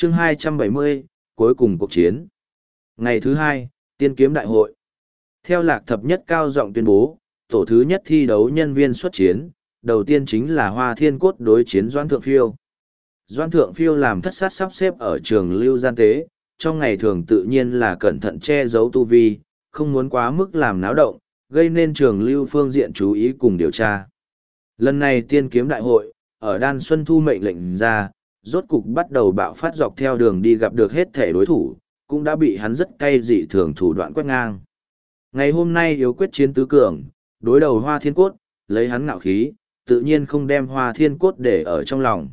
Chương 270, cuối cùng cuộc chiến. Ngày thứ hai, tiên kiếm đại hội. Theo Lạc Thập Nhất cao giọng tuyên bố, tổ thứ nhất thi đấu nhân viên xuất chiến, đầu tiên chính là Hoa Thiên Cốt đối chiến Doãn Thượng Phiêu. Doãn Thượng Phiêu làm thất sát sắp xếp ở trường lưu gian tế, trong ngày thường tự nhiên là cẩn thận che giấu tu vi, không muốn quá mức làm náo động, gây nên trường lưu phương diện chú ý cùng điều tra. Lần này tiên kiếm đại hội, ở Đan Xuân Thu mệnh lệnh ra, rốt cục bắt đầu bạo phát dọc theo đường đi gặp được hết thể đối thủ, cũng đã bị hắn rất cay dị thường thủ đoạn quét ngang. Ngày hôm nay yếu quyết chiến tứ cường, đối đầu Hoa Thiên Cốt, lấy hắn ngạo khí, tự nhiên không đem Hoa Thiên Cốt để ở trong lòng.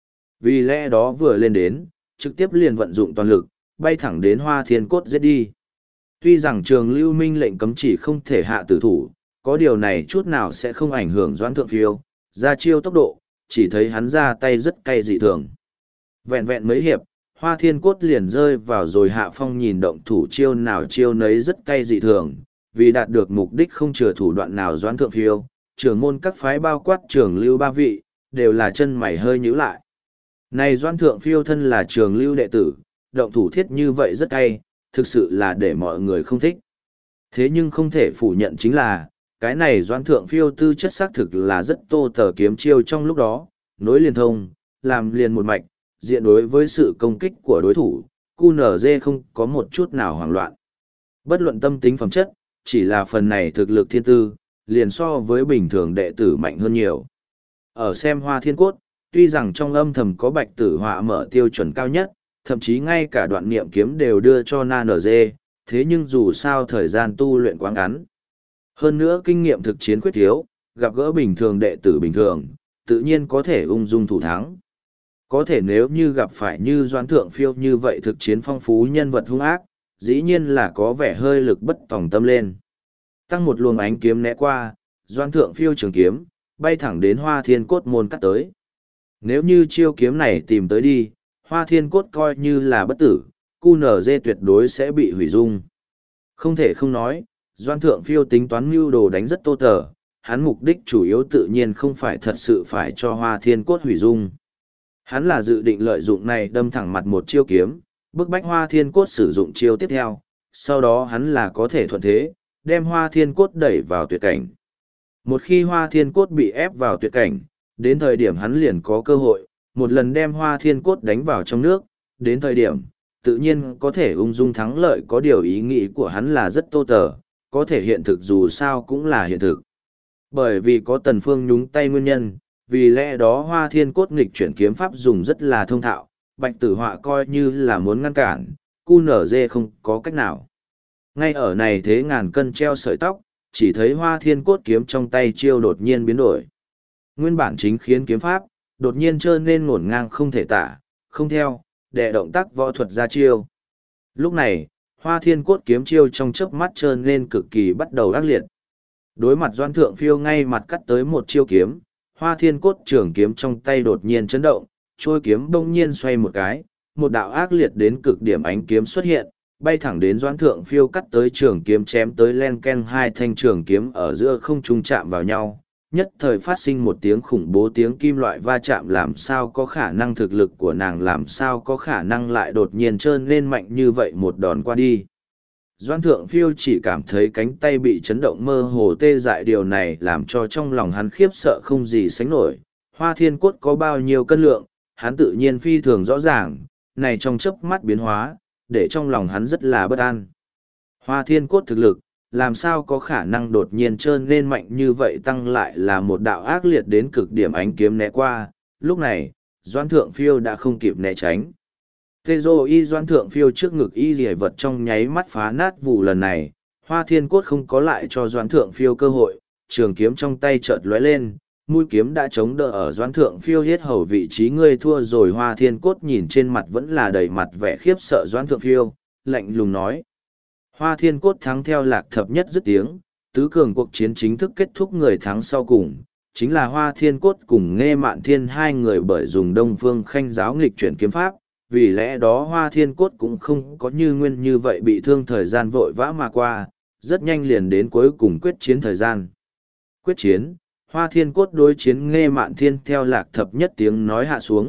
Vì lẽ đó vừa lên đến, trực tiếp liền vận dụng toàn lực, bay thẳng đến Hoa Thiên Cốt giết đi. Tuy rằng trường lưu minh lệnh cấm chỉ không thể hạ tử thủ, có điều này chút nào sẽ không ảnh hưởng Doãn Thượng Phiêu, ra chiêu tốc độ, chỉ thấy hắn ra tay rất cay dị thường. Vẹn vẹn mấy hiệp, Hoa Thiên Cốt liền rơi vào rồi hạ phong, nhìn động thủ chiêu nào chiêu nấy rất cay dị thường, vì đạt được mục đích không chừa thủ đoạn nào. Doãn Thượng Phiêu, trưởng môn các phái bao quát trường lưu ba vị, đều là chân mày hơi nhíu lại. Này Doãn Thượng Phiêu thân là trường lưu đệ tử, động thủ thiết như vậy rất cay, thực sự là để mọi người không thích. Thế nhưng không thể phủ nhận chính là, cái này Doãn Thượng Phiêu tư chất xác thực là rất tô tờ kiếm chiêu trong lúc đó, nối liền thông, làm liền một mạch, diện đối với sự công kích của đối thủ, QNZ không có một chút nào hoảng loạn. Bất luận tâm tính phẩm chất, chỉ là phần này thực lực thiên tư, liền so với bình thường đệ tử mạnh hơn nhiều. Ở xem Hoa Thiên Cốt, tuy rằng trong âm thầm có Bạch Tử Họa mở tiêu chuẩn cao nhất, thậm chí ngay cả đoạn niệm kiếm đều đưa cho NZ, thế nhưng dù sao thời gian tu luyện quá ngắn. Hơn nữa kinh nghiệm thực chiến khuyết thiếu, gặp gỡ bình thường đệ tử bình thường, tự nhiên có thể ung dung thủ thắng. Có thể nếu như gặp phải như Doãn Thượng Phiêu như vậy thực chiến phong phú nhân vật hung ác, dĩ nhiên là có vẻ hơi lực bất tòng tâm lên. Tăng một luồng ánh kiếm né qua, Doãn Thượng Phiêu trường kiếm, bay thẳng đến Hoa Thiên Cốt môn cắt tới. Nếu như chiêu kiếm này tìm tới đi, Hoa Thiên Cốt coi như là bất tử, QNZ tuyệt đối sẽ bị hủy dung. Không thể không nói, Doãn Thượng Phiêu tính toán mưu đồ đánh rất tô tờ, hắn mục đích chủ yếu tự nhiên không phải thật sự phải cho Hoa Thiên Cốt hủy dung. Hắn là dự định lợi dụng này đâm thẳng mặt một chiêu kiếm, bức bách Hoa Thiên Cốt sử dụng chiêu tiếp theo, sau đó hắn là có thể thuận thế, đem Hoa Thiên Cốt đẩy vào tuyệt cảnh. Một khi Hoa Thiên Cốt bị ép vào tuyệt cảnh, đến thời điểm hắn liền có cơ hội, một lần đem Hoa Thiên Cốt đánh vào trong nước, đến thời điểm, tự nhiên có thể ung dung thắng lợi. Có điều ý nghĩ của hắn là rất tô tờ, có thể hiện thực dù sao cũng là hiện thực. Bởi vì có Tần Phương nhúng tay nguyên nhân, vì lẽ đó Hoa Thiên Cốt nghịch chuyển kiếm pháp dùng rất là thông thạo, Bạch Tử Họa coi như là muốn ngăn cản, QNZ không có cách nào. Ngay ở này thế ngàn cân treo sợi tóc, chỉ thấy Hoa Thiên Cốt kiếm trong tay chiêu đột nhiên biến đổi. Nguyên bản chính khiến kiếm pháp, đột nhiên trơn nên ngổn ngang không thể tả, không theo, đệ động tác võ thuật ra chiêu. Lúc này, Hoa Thiên Cốt kiếm chiêu trong chớp mắt trơn nên cực kỳ bắt đầu ác liệt. Đối mặt Doãn Thượng Phiêu ngay mặt cắt tới một chiêu kiếm, Hoa Thiên Cốt trường kiếm trong tay đột nhiên chấn động, trôi kiếm bỗng nhiên xoay một cái, một đạo ác liệt đến cực điểm ánh kiếm xuất hiện, bay thẳng đến Doãn Thượng Phiêu cắt tới trường kiếm, chém tới len ken, hai thanh trường kiếm ở giữa không trung chạm vào nhau, nhất thời phát sinh một tiếng khủng bố tiếng kim loại va chạm. Làm sao có khả năng, thực lực của nàng làm sao có khả năng lại đột nhiên trơn lên mạnh như vậy một đòn qua đi. Doãn Thượng Phiêu chỉ cảm thấy cánh tay bị chấn động mơ hồ tê dại, điều này làm cho trong lòng hắn khiếp sợ không gì sánh nổi. Hoa Thiên Cốt có bao nhiêu cân lượng, hắn tự nhiên phi thường rõ ràng, này trong chớp mắt biến hóa, để trong lòng hắn rất là bất an. Hoa Thiên Cốt thực lực, làm sao có khả năng đột nhiên trơn lên mạnh như vậy, tăng lại là một đạo ác liệt đến cực điểm ánh kiếm né qua. Lúc này, Doãn Thượng Phiêu đã không kịp né tránh. Tê dô y Doãn Thượng Phiêu trước ngực y rỉa vật trong nháy mắt phá nát vụ. Lần này, Hoa Thiên Cốt không có lại cho Doãn Thượng Phiêu cơ hội, trường kiếm trong tay chợt lóe lên, mũi kiếm đã chống đỡ ở Doãn Thượng Phiêu yết hầu vị trí. Ngươi thua rồi. Hoa Thiên Cốt nhìn trên mặt vẫn là đầy mặt vẻ khiếp sợ Doãn Thượng Phiêu, lạnh lùng nói. Hoa Thiên Cốt thắng. Theo Lạc Thập Nhất dứt tiếng, tứ cường cuộc chiến chính thức kết thúc, người thắng sau cùng chính là Hoa Thiên Cốt cùng Nghê Mạn Thiên hai người, bởi dùng Đông Phương Khanh giáo nghịch chuyển kiếm pháp, vì lẽ đó Hoa Thiên Cốt cũng không có như nguyên như vậy bị thương, thời gian vội vã mà qua, rất nhanh liền đến cuối cùng quyết chiến thời gian. Quyết chiến, Hoa Thiên Cốt đối chiến Nghê Mạn Thiên. Theo Lạc Thập Nhất tiếng nói hạ xuống,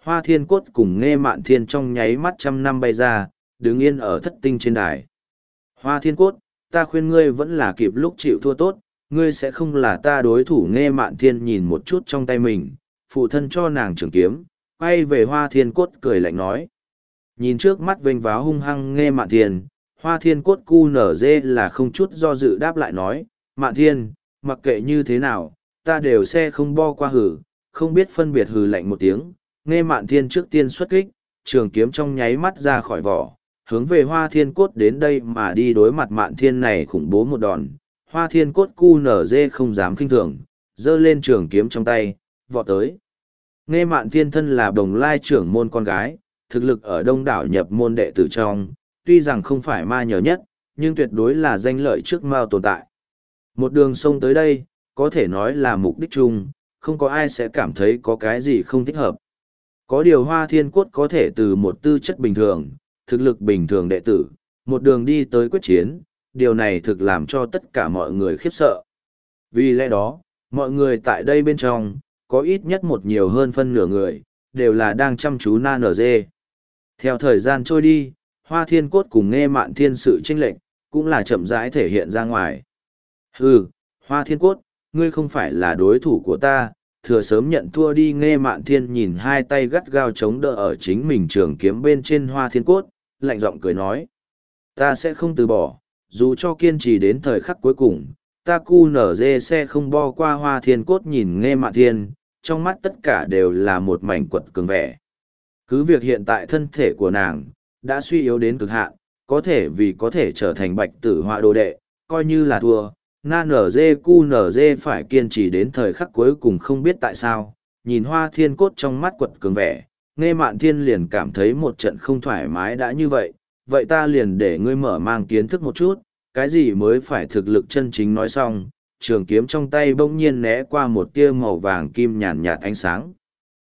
Hoa Thiên Cốt cùng Nghe Mạn Thiên trong nháy mắt trăm năm bay ra, đứng yên ở thất tinh trên đài. Hoa Thiên Cốt, ta khuyên ngươi vẫn là kịp lúc chịu thua tốt, ngươi sẽ không là ta đối thủ. Nghe Mạn Thiên nhìn một chút trong tay mình, phụ thân cho nàng trường kiếm, quay về Hoa Thiên Cốt cười lạnh nói. Nhìn trước mắt vênh váo hung hăng Nghe Mạn Thiên, Hoa Thiên Cốt cu nở dê là không chút do dự đáp lại nói, Mạn Thiên, mặc kệ như thế nào, ta đều sẽ không bo qua hử, không biết phân biệt hừ lạnh một tiếng. Nghe Mạn Thiên trước tiên xuất kích, trường kiếm trong nháy mắt ra khỏi vỏ, hướng về Hoa Thiên Cốt đến đây mà đi. Đối mặt Mạn Thiên này khủng bố một đòn, Hoa Thiên Cốt cu nở dê không dám khinh thường, giơ lên trường kiếm trong tay, vọt tới. Nghe Mạn Thiên thân là Đồng Lai trưởng môn con gái, thực lực ở đông đảo nhập môn đệ tử trong, tuy rằng không phải ma nhờ nhất, nhưng tuyệt đối là danh lợi trước mao tồn tại. Một đường sông tới đây, có thể nói là mục đích chung, không có ai sẽ cảm thấy có cái gì không thích hợp. Có điều Hoa Thiên Cốt có thể từ một tư chất bình thường, thực lực bình thường đệ tử, một đường đi tới quyết chiến, điều này thực làm cho tất cả mọi người khiếp sợ. Vì lẽ đó, mọi người tại đây bên trong, có ít nhất một nhiều hơn phân nửa người, đều là đang chăm chú na nở dê. Theo thời gian trôi đi, Hoa Thiên Cốt cùng Nghe Mạn Thiên sự chênh lệch, cũng là chậm rãi thể hiện ra ngoài. Hừ, Hoa Thiên Cốt, ngươi không phải là đối thủ của ta, thừa sớm nhận thua đi. Nghe Mạn Thiên nhìn hai tay gắt gao chống đỡ ở chính mình trường kiếm bên trên Hoa Thiên Cốt, lạnh giọng cười nói. Ta sẽ không từ bỏ, dù cho kiên trì đến thời khắc cuối cùng, ta cu nở dê sẽ không bo qua. Hoa Thiên Cốt nhìn Nghe Mạn Thiên, trong mắt tất cả đều là một mảnh quật cường vẻ. Cứ việc hiện tại thân thể của nàng, đã suy yếu đến cực hạn, có thể vì có thể trở thành Bạch Tử Họa đồ đệ, coi như là thua. Na nở dê cu nở dê phải kiên trì đến thời khắc cuối cùng. Không biết tại sao, nhìn Hoa Thiên Cốt trong mắt quật cường vẻ, Nghe Mạn Thiên liền cảm thấy một trận không thoải mái. đã như vậy, vậy ta liền để ngươi mở mang kiến thức một chút, cái gì mới phải thực lực chân chính. Nói xong, trường kiếm trong tay bỗng nhiên né qua một tia màu vàng kim nhàn nhạt ánh sáng.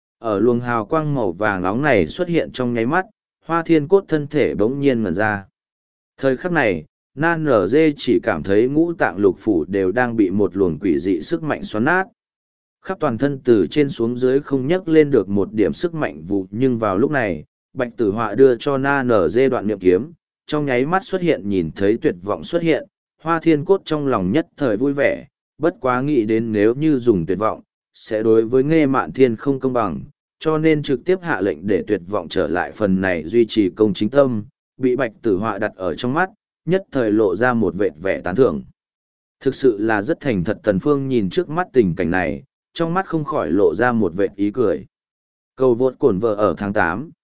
Ở luồng hào quang màu vàng nóng này xuất hiện trong nháy mắt, Hoa Thiên Cốt thân thể bỗng nhiên ngẩn ra. Thời khắc này, Na Nở Dê chỉ cảm thấy ngũ tạng lục phủ đều đang bị một luồng quỷ dị sức mạnh xoắn nát. Khắp toàn thân từ trên xuống dưới không nhấc lên được một điểm sức mạnh vụ. Nhưng vào lúc này, Bạch Tử Họa đưa cho Na Nở Dê đoạn niệm kiếm, trong nháy mắt xuất hiện. Nhìn thấy tuyệt vọng xuất hiện, Hoa Thiên Cốt trong lòng nhất thời vui vẻ, bất quá nghĩ đến nếu như dùng tuyệt vọng, sẽ đối với Nghe Mạn Thiên không công bằng, cho nên trực tiếp hạ lệnh để tuyệt vọng trở lại. Phần này duy trì công chính tâm, bị Bạch Tử Họa đặt ở trong mắt, nhất thời lộ ra một vệt vẻ tán thưởng. Thực sự là rất thành thật. Tần Phương nhìn trước mắt tình cảnh này, trong mắt không khỏi lộ ra một vệt ý cười. Cầu vượt cổn vợ ở tháng 8.